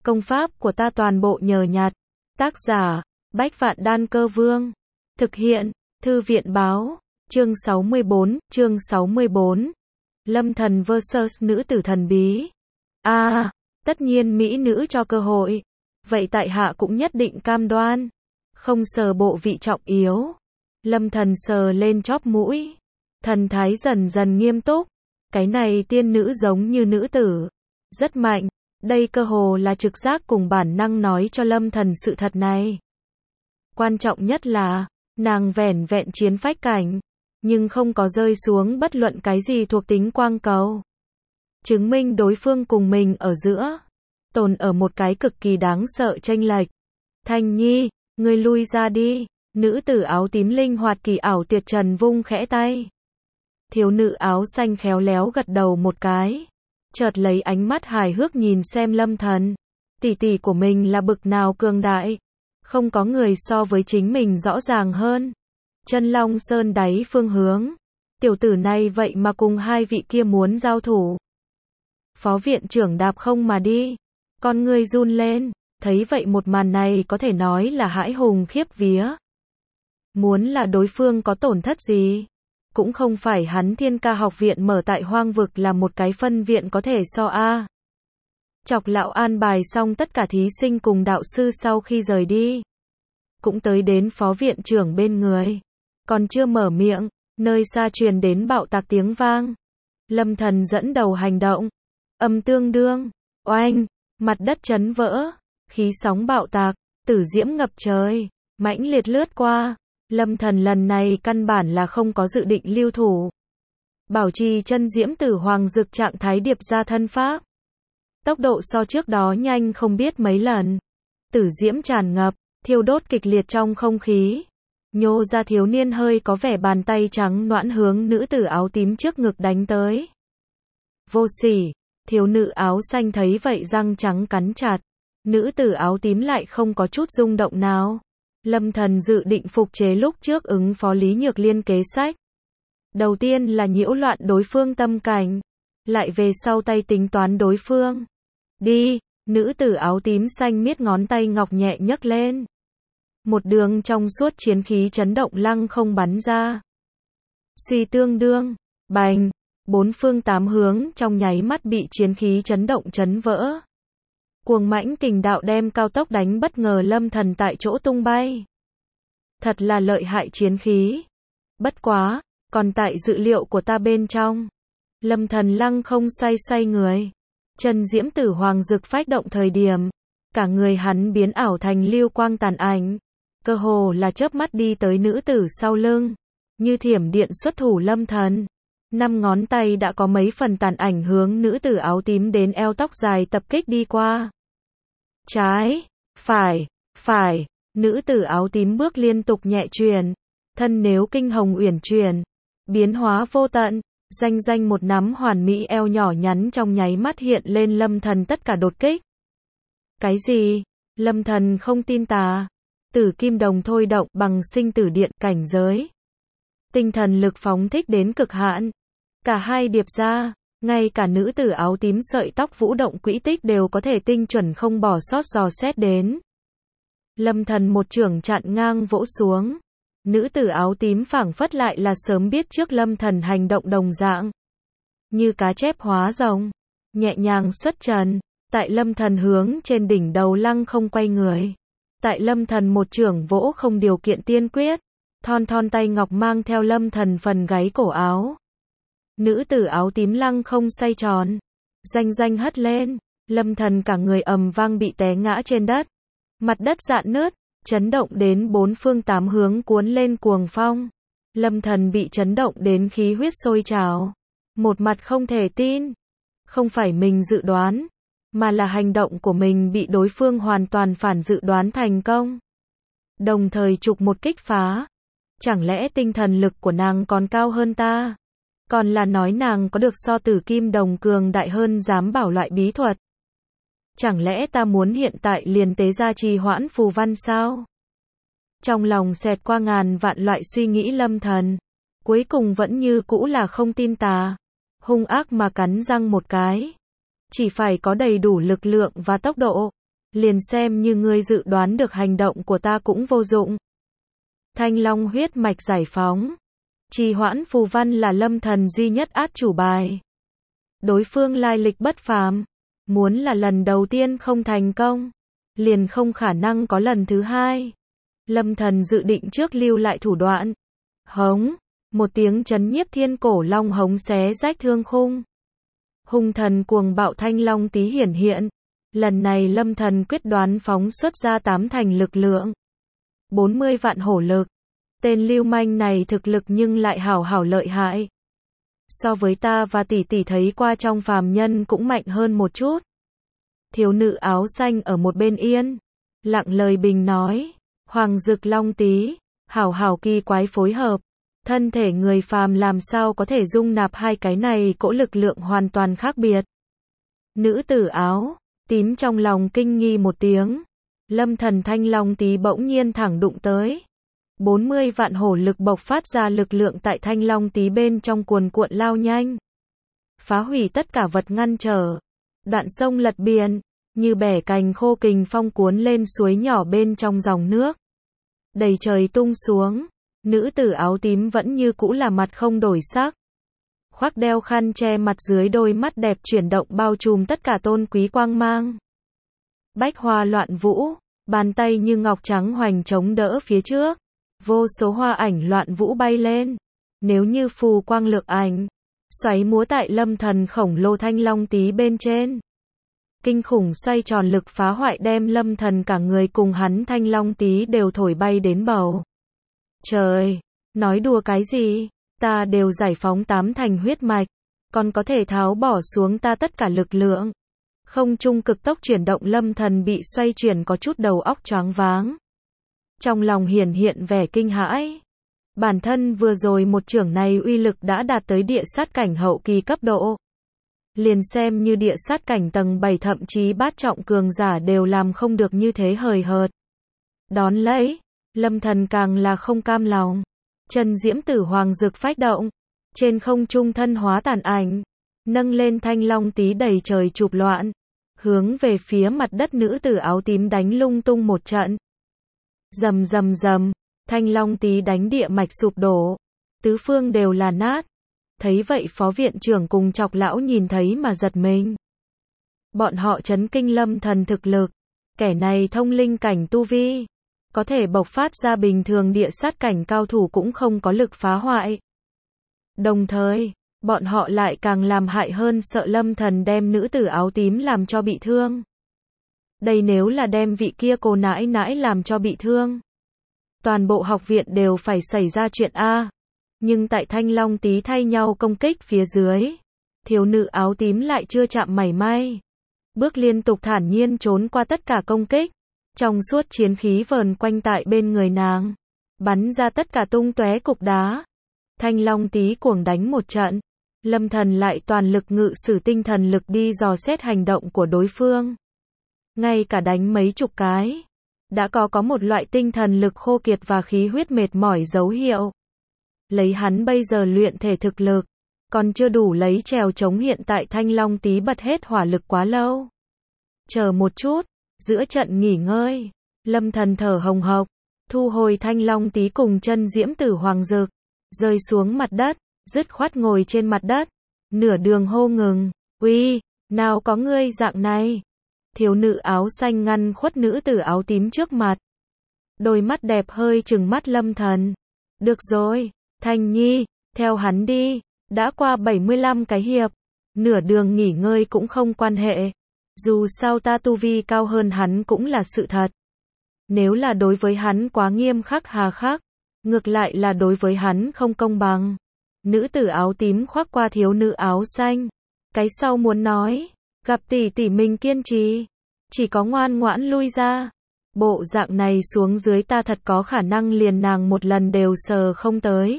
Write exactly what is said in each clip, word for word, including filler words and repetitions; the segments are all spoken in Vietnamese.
Công pháp của ta toàn bộ nhờ nhặt. Tác giả, Bách Vạn Đan Cơ Vương. Thực hiện, Thư viện báo. Chương sáu mươi bốn, chương sáu mươi bốn. Lâm Thần versus nữ tử thần bí. A, à, tất nhiên mỹ nữ cho cơ hội. Vậy tại hạ cũng nhất định cam đoan. Không sờ bộ vị trọng yếu. Lâm Thần sờ lên chóp mũi. Thần thái dần dần nghiêm túc. Cái này tiên nữ giống như nữ tử. Rất mạnh. Đây cơ hồ là trực giác cùng bản năng nói cho Lâm Thần sự thật này. Quan trọng nhất là, nàng vẻn vẹn chiến phách cảnh, nhưng không có rơi xuống bất luận cái gì thuộc tính quang cầu. Chứng minh đối phương cùng mình ở giữa, tồn ở một cái cực kỳ đáng sợ chênh lệch. Thanh Nhi, ngươi lui ra đi. Nữ tử áo tím linh hoạt kỳ ảo tuyệt trần vung khẽ tay. Thiếu nữ áo xanh khéo léo gật đầu một cái. Chợt lấy ánh mắt hài hước nhìn xem Lâm Thần. Tỷ tỷ của mình là bực nào cường đại. Không có người so với chính mình rõ ràng hơn. Chân Long Sơn đáy phương hướng. Tiểu tử này vậy mà cùng hai vị kia muốn giao thủ. Phó viện trưởng đạp không mà đi. Con người run lên. Thấy vậy một màn này có thể nói là hãi hùng khiếp vía. Muốn là đối phương có tổn thất gì. Cũng không phải hắn Thiên Ca học viện mở tại hoang vực là một cái phân viện có thể so a. Chọc lão an bài xong tất cả thí sinh cùng đạo sư sau khi rời đi. Cũng tới đến phó viện trưởng bên người. Còn chưa mở miệng, nơi xa truyền đến bạo tạc tiếng vang. Lâm Thần dẫn đầu hành động. Âm tương đương, oanh, mặt đất chấn vỡ, khí sóng bạo tạc, tử diễm ngập trời, mãnh liệt lướt qua. Lâm Thần lần này căn bản là không có dự định lưu thủ. Bảo trì chân diễm tử hoàng dực trạng thái điệp ra thân pháp. Tốc độ so trước đó nhanh không biết mấy lần. Tử diễm tràn ngập, thiêu đốt kịch liệt trong không khí. Nhô ra thiếu niên hơi có vẻ bàn tay trắng nõn hướng nữ tử áo tím trước ngực đánh tới. Vô sỉ, thiếu nữ áo xanh thấy vậy răng trắng cắn chặt. Nữ tử áo tím lại không có chút rung động nào. Lâm Thần dự định phục chế lúc trước ứng phó Lý Nhược Liên kế sách. Đầu tiên là nhiễu loạn đối phương tâm cảnh. Lại về sau tay tính toán đối phương. Đi, nữ tử áo tím xanh miết ngón tay ngọc nhẹ nhấc lên. Một đường trong suốt chiến khí chấn động lăng không bắn ra. Suy tương đương, bành, bốn phương tám hướng trong nháy mắt bị chiến khí chấn động chấn vỡ. Cuồng mãnh kình đạo đem cao tốc đánh bất ngờ Lâm Thần tại chỗ tung bay. Thật là lợi hại chiến khí. Bất quá, còn tại dự liệu của ta bên trong. Lâm Thần lăng không xoay xoay người. Chân diễm tử hoàng dực phách động thời điểm. Cả người hắn biến ảo thành lưu quang tàn ảnh. Cơ hồ là chớp mắt đi tới nữ tử sau lưng. Như thiểm điện xuất thủ Lâm Thần. Năm ngón tay đã có mấy phần tàn ảnh hướng nữ tử áo tím đến eo tóc dài tập kích đi qua. Trái, phải, phải, nữ tử áo tím bước liên tục nhẹ truyền, thân nếu kinh hồng uyển chuyển, biến hóa vô tận, danh danh một nắm hoàn mỹ eo nhỏ nhắn trong nháy mắt hiện lên Lâm Thần tất cả đột kích. Cái gì? Lâm Thần không tin tà. Tử kim đồng thôi động bằng sinh tử điện cảnh giới. Tinh thần lực phóng thích đến cực hạn. Cả hai điệp ra. Ngay cả nữ tử áo tím sợi tóc vũ động quỹ tích đều có thể tinh chuẩn không bỏ sót dò xét đến. Lâm Thần một chưởng chặn ngang vỗ xuống. Nữ tử áo tím phảng phất lại là sớm biết trước Lâm Thần hành động đồng dạng. Như cá chép hóa rồng. Nhẹ nhàng xuất trần. Tại Lâm Thần hướng trên đỉnh đầu lăng không quay người. Tại Lâm Thần một chưởng vỗ không điều kiện tiên quyết. Thon thon tay ngọc mang theo Lâm Thần phần gáy cổ áo. Nữ tử áo tím lăng không xoay tròn. Danh danh hất lên. Lâm Thần cả người ầm vang bị té ngã trên đất. Mặt đất rạn nứt. Chấn động đến bốn phương tám hướng cuốn lên cuồng phong. Lâm Thần bị chấn động đến khí huyết sôi trào. Một mặt không thể tin. Không phải mình dự đoán. Mà là hành động của mình bị đối phương hoàn toàn phản dự đoán thành công. Đồng thời trục một kích phá. Chẳng lẽ tinh thần lực của nàng còn cao hơn ta? Còn là nói nàng có được so tử kim đồng cường đại hơn dám bảo loại bí thuật. Chẳng lẽ ta muốn hiện tại liền tế ra trì hoãn phù văn sao? Trong lòng xẹt qua ngàn vạn loại suy nghĩ Lâm Thần. Cuối cùng vẫn như cũ là không tin tà. Hung ác mà cắn răng một cái. Chỉ phải có đầy đủ lực lượng và tốc độ. liền xem như ngươi dự đoán được hành động của ta cũng vô dụng. Thanh long huyết mạch giải phóng. Trì hoãn phù văn là Lâm Thần duy nhất át chủ bài. Đối phương lai lịch bất phàm, muốn là lần đầu tiên không thành công, liền không khả năng có lần thứ hai. Lâm Thần dự định trước lưu lại thủ đoạn. Hống, một tiếng chấn nhiếp thiên cổ long hống xé rách thương khung. Hung thần cuồng bạo thanh long tí hiển hiện. Lần này Lâm Thần quyết đoán phóng xuất ra tám thành lực lượng. bốn mươi vạn hổ lực. Tên lưu manh này thực lực nhưng lại hảo hảo lợi hại. So với ta và tỷ tỷ thấy qua trong phàm nhân cũng mạnh hơn một chút. Thiếu nữ áo xanh ở một bên yên, lặng lời bình nói, Hoàng Dực Long Tí, hảo hảo kỳ quái phối hợp, thân thể người phàm làm sao có thể dung nạp hai cái này cỗ lực lượng hoàn toàn khác biệt. Nữ tử áo tím trong lòng kinh nghi một tiếng, Lâm Thần Thanh Long Tí bỗng nhiên thẳng đụng tới. bốn mươi vạn hổ lực bộc phát ra lực lượng tại Thanh Long Tí bên trong cuồn cuộn lao nhanh, phá hủy tất cả vật ngăn trở. Đoạn sông lật biển, như bẻ cành khô kình phong cuốn lên suối nhỏ bên trong dòng nước. Đầy trời tung xuống, nữ tử áo tím vẫn như cũ là mặt không đổi sắc. Khoác đeo khăn che mặt dưới đôi mắt đẹp chuyển động bao trùm tất cả tôn quý quang mang. Bách hoa loạn vũ, bàn tay như ngọc trắng hoành chống đỡ phía trước. Vô số hoa ảnh loạn vũ bay lên. Nếu như phù quang lược ảnh, xoáy múa tại Lâm Thần khổng lồ Thanh Long Tí bên trên. Kinh khủng xoay tròn lực phá hoại đem Lâm Thần cả người cùng hắn Thanh Long Tí đều thổi bay đến bầu trời. Nói đùa cái gì? Ta đều giải phóng tám thành huyết mạch, còn có thể tháo bỏ xuống ta tất cả lực lượng. Không trung cực tốc chuyển động Lâm Thần bị xoay chuyển có chút đầu óc choáng váng. Trong lòng hiển hiện vẻ kinh hãi. Bản thân vừa rồi một chưởng này uy lực đã đạt tới địa sát cảnh hậu kỳ cấp độ. Liền xem như địa sát cảnh tầng bảy thậm chí bát trọng cường giả đều làm không được như thế hời hợt. Đón lấy, Lâm Thần càng là không cam lòng. Chân diễm tử hoàng dực phách động. Trên không trung thân hóa tàn ảnh. Nâng lên Thanh Long Tí đầy trời chụp loạn. Hướng về phía mặt đất nữ tử áo tím đánh lung tung một trận. Rầm rầm rầm, Thanh Long Tí đánh địa mạch sụp đổ. Tứ phương đều là nát. Thấy vậy phó viện trưởng cùng Chọc lão nhìn thấy mà giật mình. Bọn họ chấn kinh Lâm Thần thực lực. Kẻ này thông linh cảnh tu vi. Có thể bộc phát ra bình thường địa sát cảnh cao thủ cũng không có lực phá hoại. Đồng thời, bọn họ lại càng làm hại hơn sợ Lâm Thần đem nữ tử áo tím làm cho bị thương. Đây nếu là đem vị kia cô nãi nãi làm cho bị thương. Toàn bộ học viện đều phải xảy ra chuyện A. Nhưng tại Thanh Long Tí thay nhau công kích phía dưới. Thiếu nữ áo tím lại chưa chạm mảy may. Bước liên tục thản nhiên trốn qua tất cả công kích. Trong suốt chiến khí vờn quanh tại bên người nàng. Bắn ra tất cả tung tóe cục đá. Thanh Long Tí cuồng đánh một trận. Lâm Thần lại toàn lực ngự sử tinh thần lực đi dò xét hành động của đối phương. Ngay cả đánh mấy chục cái. Đã có có một loại tinh thần lực khô kiệt và khí huyết mệt mỏi dấu hiệu. Lấy hắn bây giờ luyện thể thực lực. Còn chưa đủ lấy trèo chống hiện tại Thanh Long Tí bật hết hỏa lực quá lâu. Chờ một chút. Giữa trận nghỉ ngơi. Lâm Thần thở hồng hộc. Thu hồi Thanh Long Tí cùng chân diễm tử hoàng dực. Rơi xuống mặt đất. Dứt khoát ngồi trên mặt đất. Nửa đường hô ngừng. Uy, nào có ngươi dạng này. Thiếu nữ áo xanh ngăn khuất nữ tử áo tím trước mặt. Đôi mắt đẹp hơi trừng mắt Lâm Thần. Được rồi, Thanh Nhi, theo hắn đi. Đã qua bảy mươi lăm cái hiệp. Nửa đường nghỉ ngơi cũng không quan hệ. Dù sao ta tu vi cao hơn hắn cũng là sự thật. Nếu là đối với hắn quá nghiêm khắc hà khắc. Ngược lại là đối với hắn không công bằng. Nữ tử áo tím khoác qua thiếu nữ áo xanh. Cái sau muốn nói. Gặp tỷ tỷ mình kiên trì. Chỉ có ngoan ngoãn lui ra. Bộ dạng này xuống dưới ta thật có khả năng liền nàng một lần đều sờ không tới.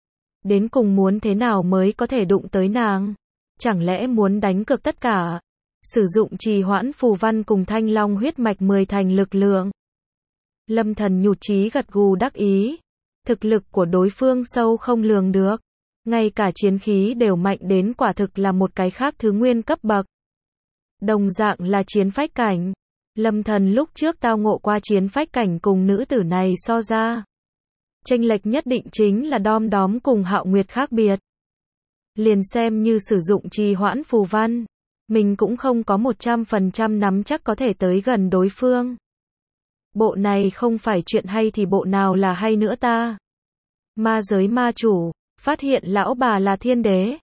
Đến cùng muốn thế nào mới có thể đụng tới nàng? Chẳng lẽ muốn đánh cược tất cả? Sử dụng trì hoãn phù văn cùng Thanh Long huyết mạch mười thành lực lượng. Lâm Thần nhụt chí gật gù đắc ý. Thực lực của đối phương sâu không lường được. Ngay cả chiến khí đều mạnh đến quả thực là một cái khác thứ nguyên cấp bậc. Đồng dạng là chiến phách cảnh. Lâm Thần lúc trước tao ngộ qua chiến phách cảnh cùng nữ tử này so ra. Chênh lệch nhất định chính là đom đóm cùng Hạo Nguyệt khác biệt. Liền xem như sử dụng trì hoãn phù văn, mình cũng không có một trăm phần trăm nắm chắc có thể tới gần đối phương. Bộ này không phải chuyện hay thì bộ nào là hay nữa ta? Ma giới ma chủ, phát hiện lão bà là thiên đế.